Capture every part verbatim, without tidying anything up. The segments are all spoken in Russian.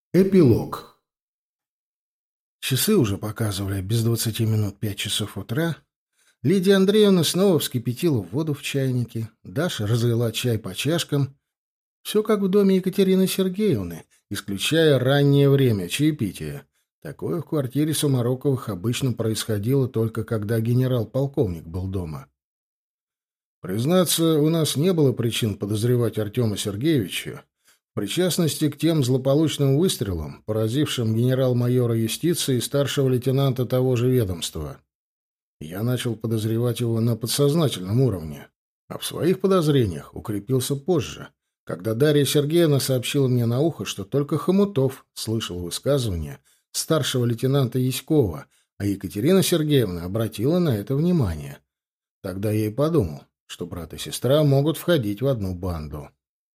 Эпилог. Часы уже показывали без двадцати минут пять часов утра. Лидия Андреевна снова вскипятила воду в чайнике. Даша разлила чай по чашкам. Все как в доме Екатерины Сергеевны, исключая раннее время чаепития. Такое в квартире Сумароковых обычно происходило только когда генерал-полковник был дома. Признаться, у нас не было причин подозревать Артема Сергеевича в причастности к тем злополучным выстрелам, поразившим генерал-майора юстиции и старшего лейтенанта того же ведомства. Я начал подозревать его на подсознательном уровне, а в своих подозрениях укрепился позже, когда Дарья Сергеевна сообщила мне на ухо, что только Хомутов слышал высказывания старшего лейтенанта Яськова, а Екатерина Сергеевна обратила на это внимание. Тогда я и подумал, что брат и сестра могут входить в одну банду.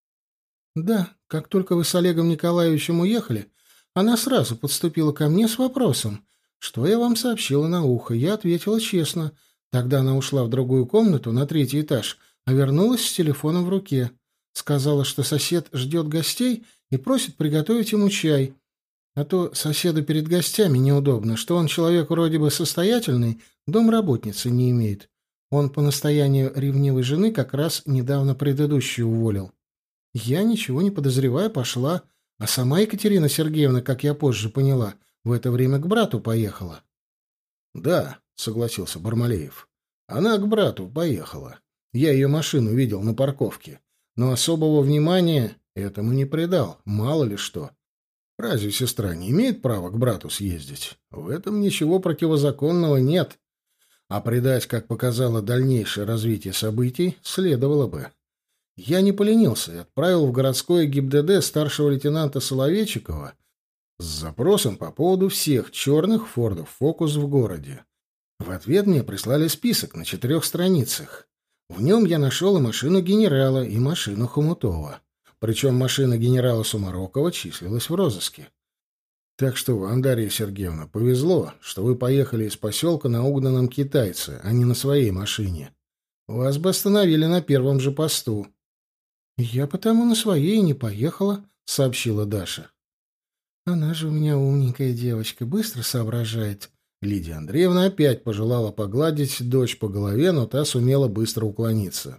«Да, как только вы с Олегом Николаевичем уехали, она сразу подступила ко мне с вопросом, что я вам сообщила на ухо. Я ответила честно. Тогда она ушла в другую комнату на третий этаж, а вернулась с телефоном в руке. Сказала, что сосед ждет гостей и просит приготовить ему чай. А то соседу перед гостями неудобно, что он человек вроде бы состоятельный, домработницы не имеет. Он по настоянию ревнивой жены как раз недавно предыдущую уволил. Я, ничего не подозревая, пошла, а сама Екатерина Сергеевна, как я позже поняла, в это время к брату поехала. — Да, — согласился Бармалеев. — Она к брату поехала. Я ее машину видел на парковке, но особого внимания этому не придал, мало ли что. Разве сестра не имеет права к брату съездить? В этом ничего противозаконного нет. А придать, как показало дальнейшее развитие событий, следовало бы. Я не поленился и отправил в городское ГИБДД старшего лейтенанта Соловейчикова с запросом по поводу всех черных «Фордов Фокус» в городе. В ответ мне прислали список на четырех страницах. В нем я нашел и машину генерала, и машину Хомутова. Причем машина генерала Сумарокова числилась в розыске. Так что вам, Дарья Сергеевна, повезло, что вы поехали из поселка на угнанном китайце, а не на своей машине. Вас бы остановили на первом же посту. — Я потому на своей и не поехала, — сообщила Даша. — Она же у меня умненькая девочка, быстро соображает. Лидия Андреевна опять пожелала погладить дочь по голове, но та сумела быстро уклониться.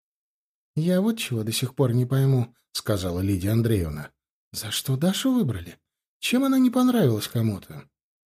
— Я вот чего до сих пор не пойму, — сказала Лидия Андреевна. — За что Дашу выбрали? Чем она не понравилась кому-то?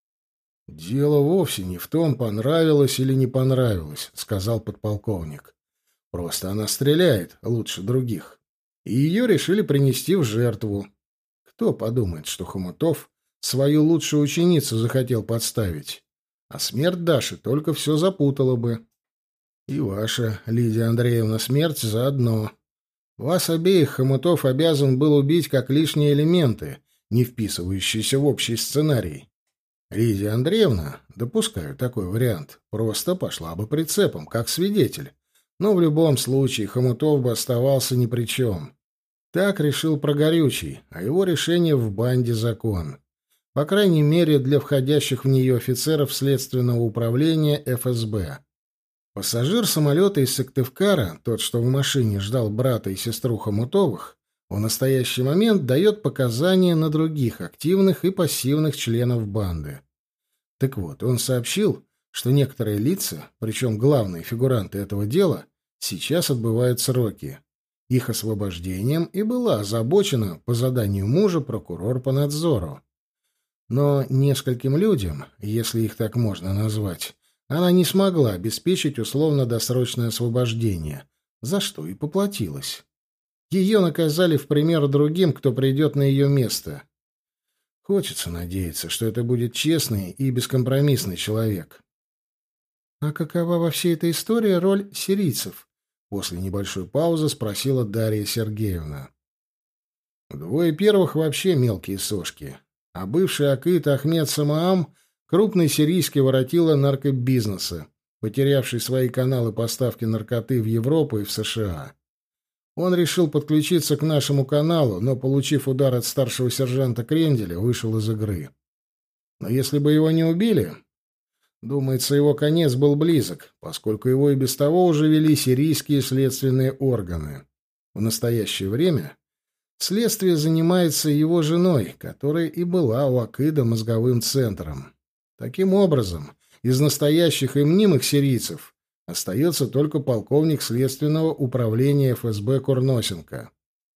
— Дело вовсе не в том, понравилось или не понравилось, — сказал подполковник. — Просто она стреляет лучше других. И ее решили принести в жертву. Кто подумает, что Хомутов свою лучшую ученицу захотел подставить? А смерть Даши только все запутала бы. И ваша, Лидия Андреевна, смерть заодно. Вас обеих Хомутов обязан был убить как лишние элементы, не вписывающиеся в общий сценарий. Лидия Андреевна, допускаю такой вариант, просто пошла бы прицепом, как свидетель. Но в любом случае Хомутов бы оставался ни при чем. Так решил Прогорючий, а его решение в банде закон. По крайней мере, для входящих в нее офицеров Следственного управления эф эс бэ. Пассажир самолета из Сыктывкара, тот, что в машине ждал брата и сестру Хомутовых, в настоящий момент дает показания на других активных и пассивных членов банды. Так вот, он сообщил, что некоторые лица, причем главные фигуранты этого дела, сейчас отбывают сроки. Их освобождением и была озабочена по заданию мужа прокурор по надзору. Но нескольким людям, если их так можно назвать, она не смогла обеспечить условно-досрочное освобождение, за что и поплатилась. Ее наказали в пример другим, кто придет на ее место. Хочется надеяться, что это будет честный и бескомпромиссный человек. — А какова во всей этой истории роль сирийцев? — после небольшой паузы спросила Дарья Сергеевна. Двое первых вообще мелкие сошки, а бывший акит Ахмед Самаам — крупный сирийский воротила наркобизнеса, потерявший свои каналы поставки наркоты в Европу и в США. Он решил подключиться к нашему каналу, но, получив удар от старшего сержанта Кренделя, вышел из игры. Но если бы его не убили, думается, его конец был близок, поскольку его и без того уже вели сирийские следственные органы. В настоящее время Следствие занимается его женой, которая и была у Акида мозговым центром. Таким образом, из настоящих и мнимых сирийцев остается только полковник следственного управления эф эс бэ Курносенко.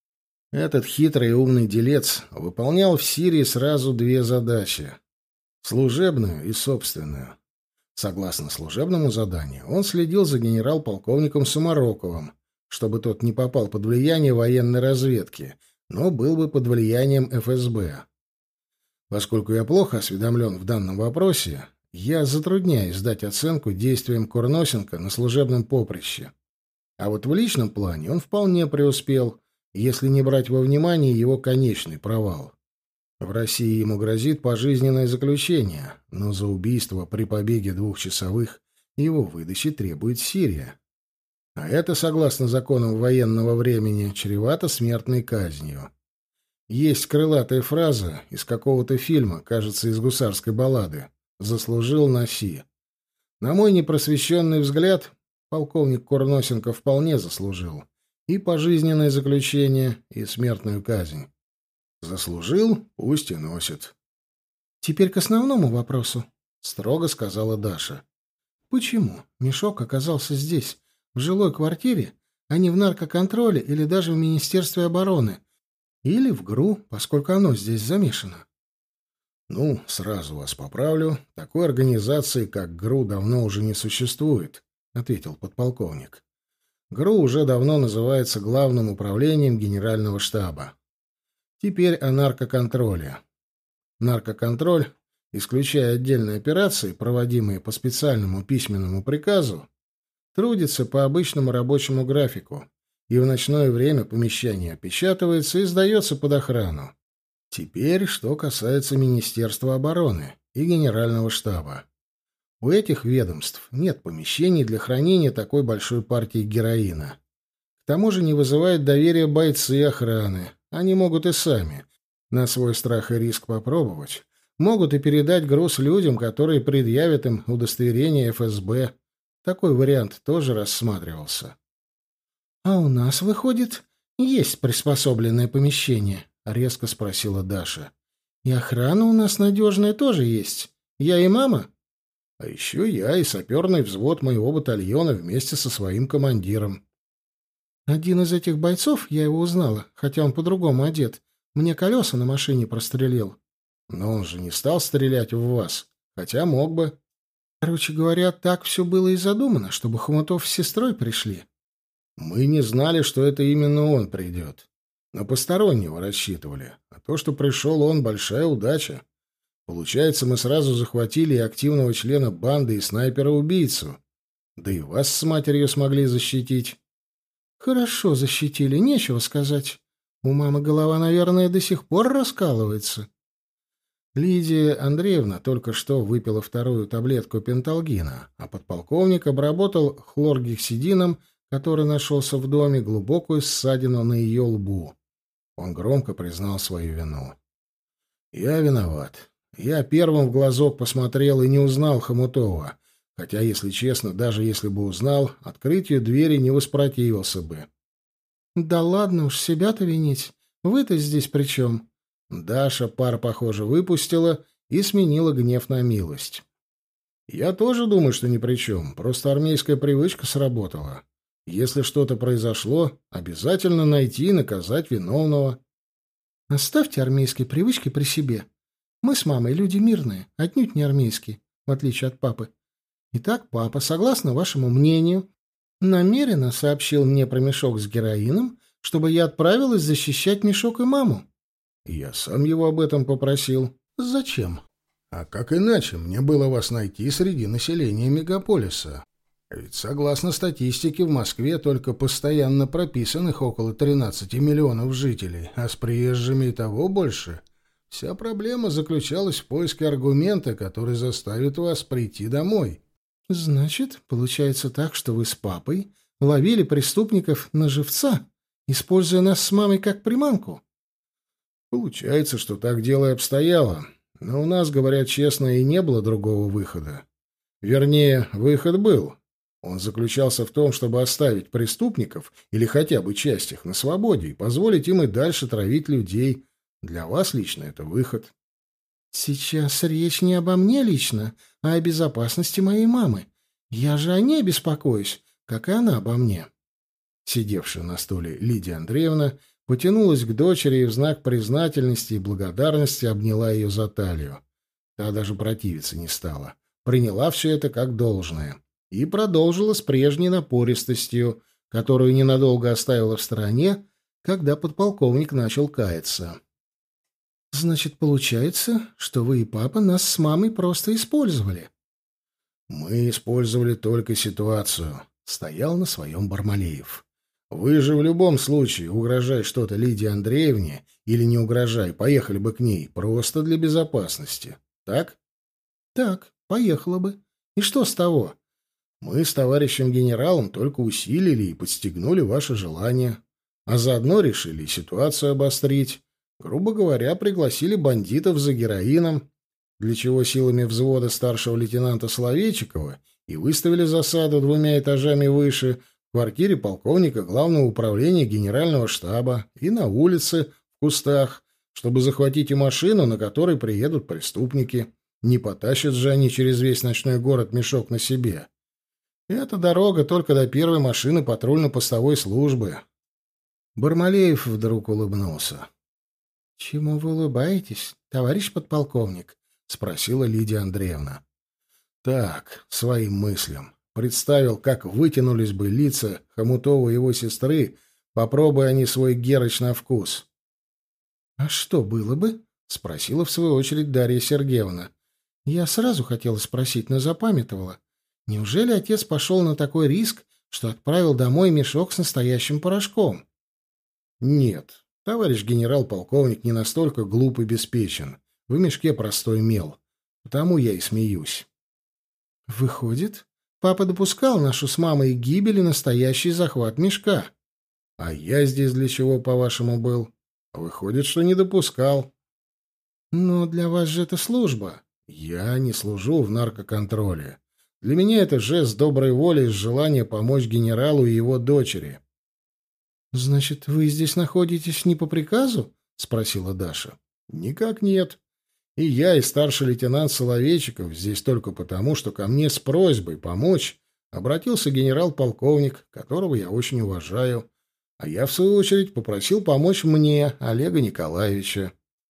Этот хитрый и умный делец выполнял в Сирии сразу две задачи — служебную и собственную. Согласно служебному заданию, он следил за генерал-полковником Сумароковым, чтобы тот не попал под влияние военной разведки, но был бы под влиянием эф эс бэ. Поскольку я плохо осведомлен в данном вопросе, я затрудняюсь дать оценку действиям Курносенко на служебном поприще. А вот в личном плане он вполне преуспел, если не брать во внимание его конечный провал. В России ему грозит пожизненное заключение, но за убийство при побеге двух часовых его выдачи требует Сирия. А это, согласно законам военного времени, чревато смертной казнью. Есть крылатая фраза из какого-то фильма, кажется, из гусарской баллады: «Заслужил носи». На мой непросвещенный взгляд, полковник Курносенко вполне заслужил и пожизненное заключение, и смертную казнь. Заслужил, пусть и носит. «Теперь к основному вопросу», — строго сказала Даша. «Почему мешок оказался здесь, в жилой квартире, а не в наркоконтроле или даже в Министерстве обороны? Или в ГРУ, поскольку оно здесь замешано?» «Ну, сразу вас поправлю. Такой организации, как ГРУ, давно уже не существует», — ответил подполковник. ГРУ уже давно называется Главным управлением Генерального штаба. Теперь о наркоконтроле. Наркоконтроль, исключая отдельные операции, проводимые по специальному письменному приказу, трудится по обычному рабочему графику, и в ночное время помещение опечатывается и сдается под охрану. Теперь, что касается Министерства обороны и Генерального штаба. У этих ведомств нет помещений для хранения такой большой партии героина. К тому же не вызывает доверия бойцы охраны. Они могут и сами, на свой страх и риск, попробовать. Могут и передать груз людям, которые предъявят им удостоверение эф эс бэ. Такой вариант тоже рассматривался. «А у нас, выходит, есть приспособленное помещение?» — резко спросила Даша. «И охрана у нас надежная тоже есть. Я и мама?» «А еще я и саперный взвод моего батальона вместе со своим командиром». «Один из этих бойцов, я его узнала, хотя он по-другому одет, мне колеса на машине прострелил». «Но он же не стал стрелять в вас, хотя мог бы». «Короче говоря, так все было и задумано, чтобы Хомутов с сестрой пришли». «Мы не знали, что это именно он придет. На постороннего рассчитывали. А то, что пришел он, большая удача. Получается, мы сразу захватили и активного члена банды, и снайпера-убийцу. Да и вас с матерью смогли защитить». «Хорошо защитили, нечего сказать. У мамы голова, наверное, до сих пор раскалывается». Лидия Андреевна только что выпила вторую таблетку пенталгина, а подполковник обработал хлоргексидином, который нашелся в доме, глубокую ссадину на ее лбу. Он громко признал свою вину. «Я виноват. Я первым в глазок посмотрел и не узнал Хомутова. Хотя, если честно, даже если бы узнал, открытию двери не воспротивился бы». «Да ладно уж, себя-то винить. Вы-то здесь при чем?» Даша пар, похоже, выпустила и сменила гнев на милость. «Я тоже думаю, что ни при чем. Просто армейская привычка сработала. Если что-то произошло, обязательно найти и наказать виновного». «Оставьте армейские привычки при себе. Мы с мамой люди мирные, отнюдь не армейские, в отличие от папы. Итак, папа, согласно вашему мнению, намеренно сообщил мне про мешок с героином, чтобы я отправилась защищать мешок и маму». «Я сам его об этом попросил». «Зачем?» «А как иначе мне было вас найти среди населения мегаполиса? Ведь, согласно статистике, в Москве только постоянно прописанных около тринадцати миллионов жителей, а с приезжими и того больше. Вся проблема заключалась в поиске аргумента, который заставит вас прийти домой». «Значит, получается так, что вы с папой ловили преступников на живца, используя нас с мамой как приманку?» «Получается, что так дело и обстояло. Но у нас, говоря честно, и не было другого выхода. Вернее, выход был. Он заключался в том, чтобы оставить преступников, или хотя бы часть их, на свободе и позволить им и дальше травить людей. Для вас лично это выход. Сейчас речь не обо мне лично, а о безопасности моей мамы. Я же о ней беспокоюсь, как и она обо мне. Сидевшая на стуле Лидия Андреевна потянулась к дочери и в знак признательности и благодарности обняла ее за талию. Та даже противиться не стала. Приняла все это как должное. И продолжила с прежней напористостью, которую ненадолго оставила в стороне, когда подполковник начал каяться. «Значит, получается, что вы и папа нас с мамой просто использовали?» «Мы использовали только ситуацию», — стоял на своем Бармалеев. «Вы же в любом случае, угрожай что-то Лидии Андреевне или не угрожай, поехали бы к ней, просто для безопасности. Так?» «Так, поехала бы. И что с того?» «Мы с товарищем генералом только усилили и подстегнули ваше желание, а заодно решили ситуацию обострить. Грубо говоря, пригласили бандитов за героином, для чего силами взвода старшего лейтенанта Соловейчикова и выставили засаду двумя этажами выше в квартире полковника Главного управления Генерального штаба и на улице, в кустах, чтобы захватить и машину, на которой приедут преступники. Не потащат же они через весь ночной город мешок на себе. Эта дорога только до первой машины патрульно-постовой службы». Бармалеев вдруг улыбнулся. «Чему вы улыбаетесь, товарищ подполковник?» — спросила Лидия Андреевна. «Так, своим мыслям. Представил, как вытянулись бы лица Хомутова и его сестры, попробуя они свой Герыч на вкус». «А что было бы?» — спросила в свою очередь Дарья Сергеевна. «Я сразу хотела спросить, но запамятовала. Неужели отец пошел на такой риск, что отправил домой мешок с настоящим порошком?» «Нет. Товарищ генерал-полковник не настолько глуп и беспечен. В мешке простой мел. Потому я и смеюсь». «Выходит, папа допускал нашу с мамой гибель и настоящий захват мешка». «А я здесь для чего, по-вашему, был? Выходит, что не допускал». «Но для вас же это служба». «Я не служу в наркоконтроле. Для меня это жест доброй воли и желание помочь генералу и его дочери». «Значит, вы здесь находитесь не по приказу?» — спросила Даша. «Никак нет. И я, и старший лейтенант Соловейчиков здесь только потому, что ко мне с просьбой помочь обратился генерал-полковник, которого я очень уважаю, а я, в свою очередь, попросил помочь мне, Олега Николаевича».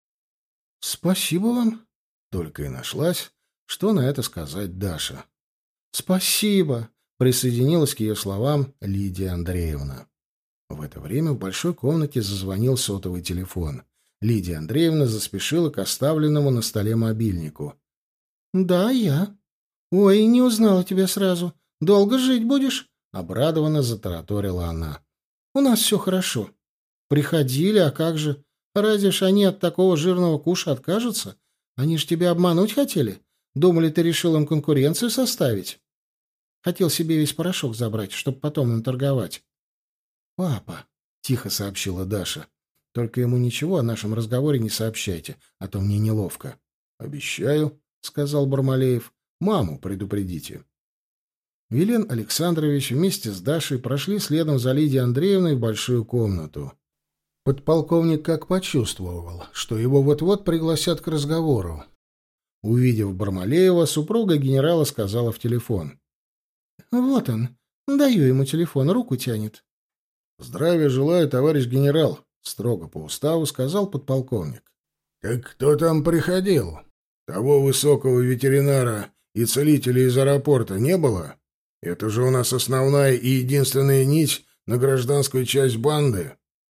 «Спасибо вам», — только и нашлась, что на это сказать Даша. «Спасибо», — присоединилась к ее словам Лидия Андреевна. В это время в большой комнате зазвонил сотовый телефон. Лидия Андреевна заспешила к оставленному на столе мобильнику. «Да, я. Ой, не узнала тебя сразу. Долго жить будешь?» — обрадованно затараторила она. «У нас все хорошо. Приходили, а как же? Разве ж они от такого жирного куша откажутся? Они ж тебя обмануть хотели? Думали, ты решил им конкуренцию составить? Хотел себе весь порошок забрать, чтобы потом им торговать». «Папа», — тихо сообщила Даша, — «только ему ничего о нашем разговоре не сообщайте, а то мне неловко». «Обещаю», — сказал Бармалеев, — «маму предупредите». Вилен Александрович вместе с Дашей прошли следом за Лидией Андреевной в большую комнату. Подполковник как почувствовал, что его вот-вот пригласят к разговору. Увидев Бармалеева, супруга генерала сказала в телефон. «Вот он. Даю ему телефон, руку тянет». «Здравия желаю, товарищ генерал», — строго по уставу сказал подполковник. «Так кто там приходил? Того высокого ветеринара и целителя из аэропорта не было? Это же у нас основная и единственная нить на гражданскую часть банды».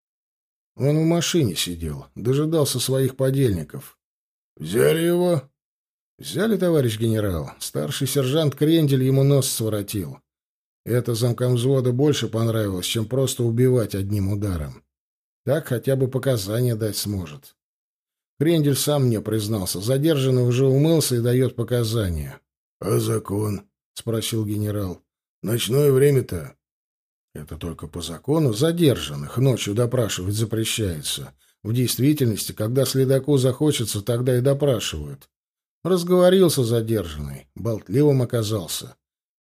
Он в машине сидел, дожидался своих подельников. «Взяли его?» «Взяли, товарищ генерал. Старший сержант Крендель ему нос своротил. Это замкам взвода больше понравилось, чем просто убивать одним ударом. Так хотя бы показания дать сможет. Крендель сам мне признался. Задержанный уже умылся и дает показания». «А закон?» — спросил генерал. «Ночное время-то?» «Это только по закону задержанных ночью допрашивать запрещается. В действительности, когда следаку захочется, тогда и допрашивают. Разговорился задержанный, болтливым оказался.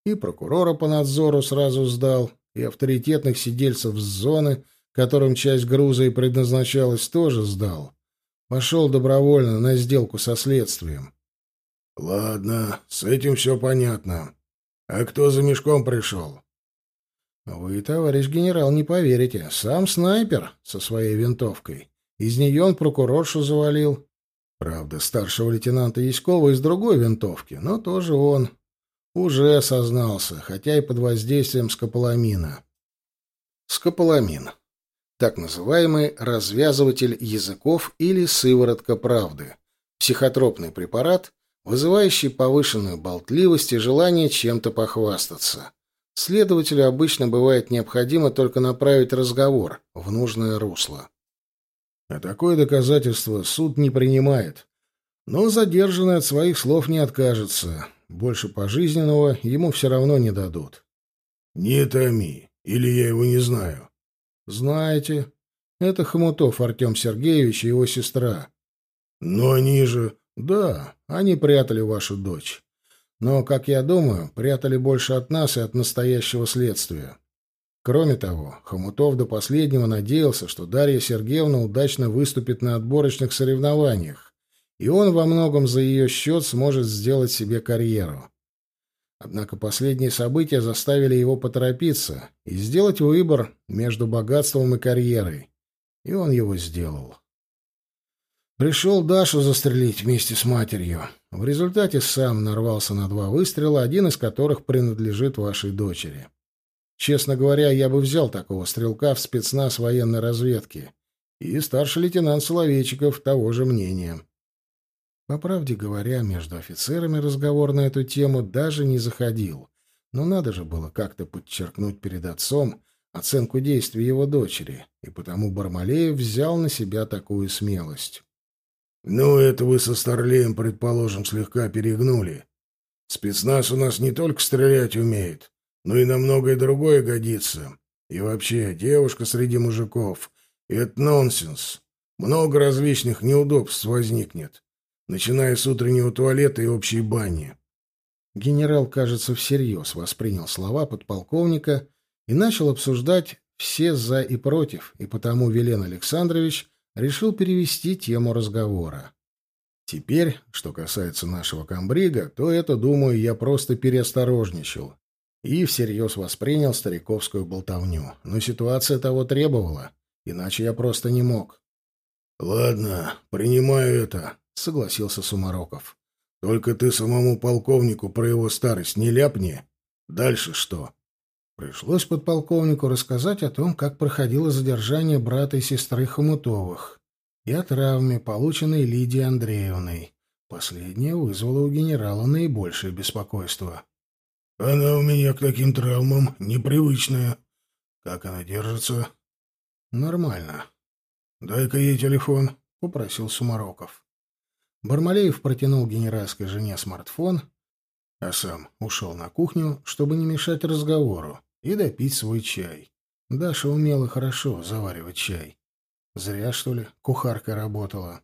И прокурора по надзору сразу сдал, и авторитетных сидельцев с зоны, которым часть груза и предназначалась, тоже сдал. Пошел добровольно на сделку со следствием. — Ладно, с этим все понятно. А кто за мешком пришел? — Вы, товарищ генерал, не поверите. Сам снайпер со своей винтовкой. Из нее он прокуроршу завалил. Правда, старшего лейтенанта Яськова из другой винтовки, но тоже он. Уже сознался, хотя и под воздействием скополамина. Скополамин. Так называемый развязыватель языков или сыворотка правды. Психотропный препарат, вызывающий повышенную болтливость и желание чем-то похвастаться. Следователю обычно бывает необходимо только направить разговор в нужное русло. А такое доказательство суд не принимает. Но задержанный от своих слов не откажется. Больше пожизненного ему все равно не дадут. — Не томи, или я его не знаю. — Знаете, это Хомутов Артем Сергеевич и его сестра. — Но они же... — Да, они прятали вашу дочь. Но, как я думаю, прятали больше от нас и от настоящего следствия. Кроме того, Хомутов до последнего надеялся, что Дарья Сергеевна удачно выступит на отборочных соревнованиях, и он во многом за ее счет сможет сделать себе карьеру. Однако последние события заставили его поторопиться и сделать выбор между богатством и карьерой. И он его сделал. Пришел Дашу застрелить вместе с матерью. В результате сам нарвался на два выстрела, один из которых принадлежит вашей дочери. Честно говоря, я бы взял такого стрелка в спецназ военной разведки. И старший лейтенант Соловейчиков того же мнения. По правде говоря, между офицерами разговор на эту тему даже не заходил. Но надо же было как-то подчеркнуть перед отцом оценку действий его дочери, и потому Бармалеев взял на себя такую смелость. — Ну, это вы со Старлеем, предположим, слегка перегнули. Спецназ у нас не только стрелять умеет, но и на многое другое годится. И вообще, девушка среди мужиков — это нонсенс. Много различных неудобств возникнет, начиная с утреннего туалета и общей бани. Генерал, кажется, всерьез воспринял слова подполковника и начал обсуждать все «за» и «против», и потому Вилен Александрович решил перевести тему разговора. Теперь, что касается нашего комбрига, то это, думаю, я просто переосторожничал и всерьез воспринял стариковскую болтовню. Но ситуация того требовала, иначе я просто не мог. — Ладно, принимаю это, — согласился Сумароков. — Только ты самому полковнику про его старость не ляпни. Дальше что? Пришлось подполковнику рассказать о том, как проходило задержание брата и сестры Хомутовых, и о травме, полученной Лидией Андреевной. Последнее вызвало у генерала наибольшее беспокойство. — Она у меня к таким травмам непривычная. Как она держится? — Нормально. — Дай-ка ей телефон, — попросил Сумароков. Бармалеев протянул генеральской жене смартфон, а сам ушел на кухню, чтобы не мешать разговору, и допить свой чай. Даша умела хорошо заваривать чай. Зря, что ли, кухаркой работала.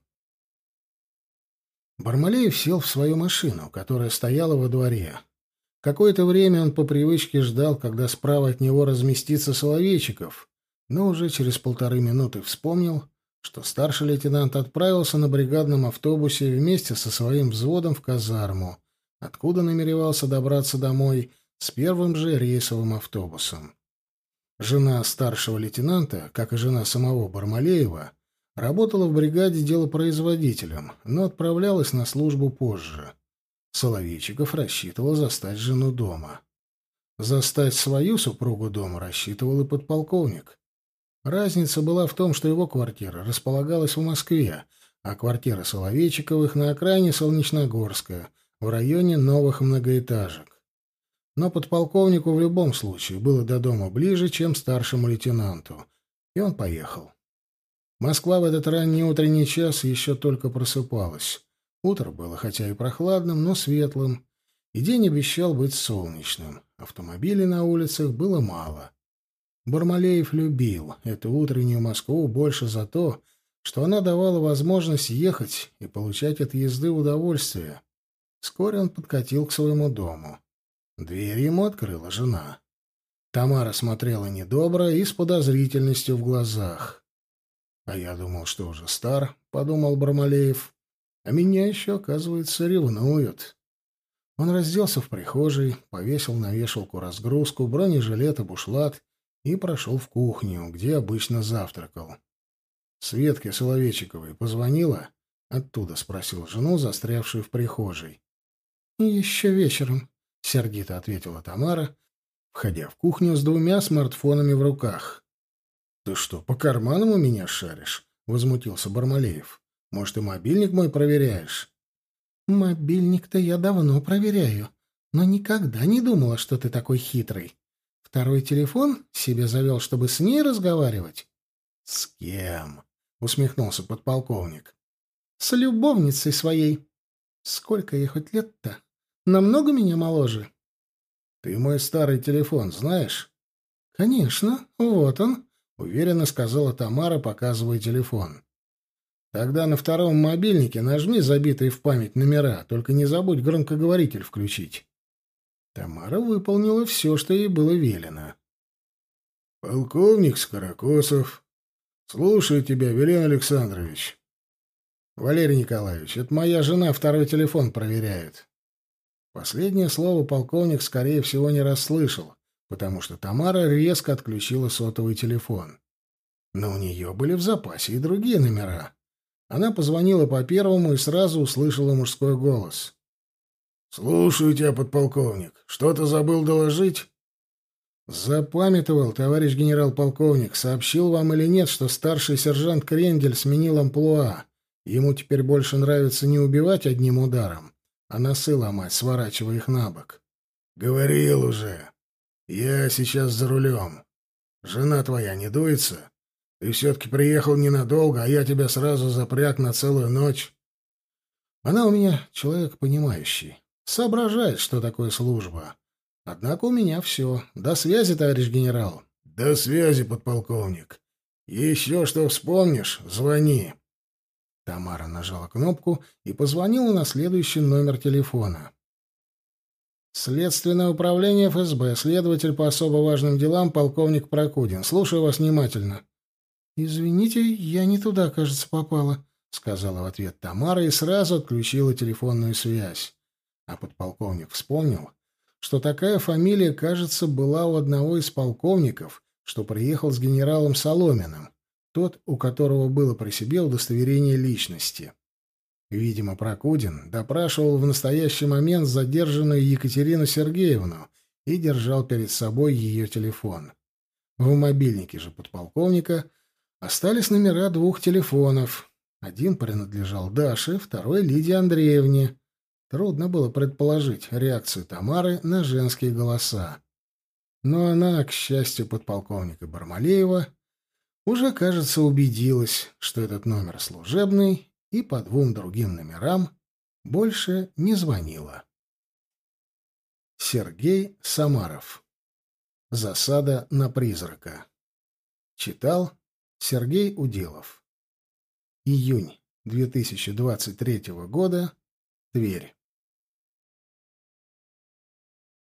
Бармалеев сел в свою машину, которая стояла во дворе. Какое-то время он по привычке ждал, когда справа от него разместится Соловейчиков, но уже через полторы минуты вспомнил, что старший лейтенант отправился на бригадном автобусе вместе со своим взводом в казарму, откуда намеревался добраться домой с первым же рейсовым автобусом. Жена старшего лейтенанта, как и жена самого Бармалеева, работала в бригаде делопроизводителем, но отправлялась на службу позже. Соловейчиков рассчитывал застать жену дома. Застать свою супругу дома рассчитывал и подполковник. Разница была в том, что его квартира располагалась в Москве, а квартира Соловейчиковых на окраине Солнечногорска, в районе новых многоэтажек. Но подполковнику в любом случае было до дома ближе, чем старшему лейтенанту, и он поехал. Москва в этот ранний утренний час еще только просыпалась. Утро было хотя и прохладным, но светлым, и день обещал быть солнечным. Автомобилей на улицах было мало. Бармалеев любил эту утреннюю Москву больше за то, что она давала возможность ехать и получать от езды удовольствие. Вскоре он подкатил к своему дому. Дверь ему открыла жена. Тамара смотрела недобро и с подозрительностью в глазах. «А я думал, что уже стар», — подумал Бармалеев. «А меня еще, оказывается, ревнуют». Он разделся в прихожей, повесил на вешалку разгрузку, бронежилет и бушлат и прошел в кухню, где обычно завтракал. «Светке Соловейчиковой позвонила?» — оттуда спросил жену, застрявшую в прихожей. «Еще вечером», — сердито ответила Тамара, входя в кухню с двумя смартфонами в руках. «Ты что, по карманам у меня шаришь?» — возмутился Бармалеев. «Может, и мобильник мой проверяешь?» «Мобильник-то я давно проверяю, но никогда не думала, что ты такой хитрый. Второй телефон себе завел, чтобы с ней разговаривать?» «С кем?» — усмехнулся подполковник. «С любовницей своей. Сколько ей хоть лет-то? Намного меня моложе?» «Ты мой старый телефон знаешь?» «Конечно, вот он», — уверенно сказала Тамара, показывая телефон. «Тогда на втором мобильнике нажми забитые в память номера, только не забудь громкоговоритель включить». Тамара выполнила все, что ей было велено. «Полковник Скорокосов. Слушаю тебя, Вилен Александрович». «Валерий Николаевич, это моя жена второй телефон проверяет». Последнее слово полковник, скорее всего, не расслышал, потому что Тамара резко отключила сотовый телефон. Но у нее были в запасе и другие номера. Она позвонила по первому и сразу услышала мужской голос. «Слушаю тебя, подполковник. Что-то забыл доложить?» «Запамятовал, товарищ генерал-полковник, сообщил вам или нет, что старший сержант Крендель сменил амплуа. Ему теперь больше нравится не убивать одним ударом, а носы ломать, сворачивая их на бок». «Говорил уже. Я сейчас за рулем. Жена твоя не дуется? Ты все-таки приехал ненадолго, а я тебя сразу запряг на целую ночь». «Она у меня человек понимающий. Соображает, что такое служба. Однако у меня все. До связи, товарищ генерал». «До связи, подполковник. Еще что вспомнишь, звони». Тамара нажала кнопку и позвонила на следующий номер телефона. «Следственное управление эф эс бэ. Следователь по особо важным делам полковник Прокудин. Слушаю вас внимательно». «Извините, я не туда, кажется, попала», — сказала в ответ Тамара и сразу отключила телефонную связь. А подполковник вспомнил, что такая фамилия, кажется, была у одного из полковников, что приехал с генералом Соломиным, тот, у которого было при себе удостоверение личности. Видимо, Прокудин допрашивал в настоящий момент задержанную Екатерину Сергеевну и держал перед собой ее телефон. В мобильнике же подполковника остались номера двух телефонов. Один принадлежал Даше, второй — Лидии Андреевне. Трудно было предположить реакцию Тамары на женские голоса. Но она, к счастью подполковника Бармалеева, уже, кажется, убедилась, что этот номер служебный, и по двум другим номерам больше не звонила. Сергей Самаров. Засада на призрака. Читал Сергей Уделов. Июнь две тысячи двадцать третьего года. Тверь.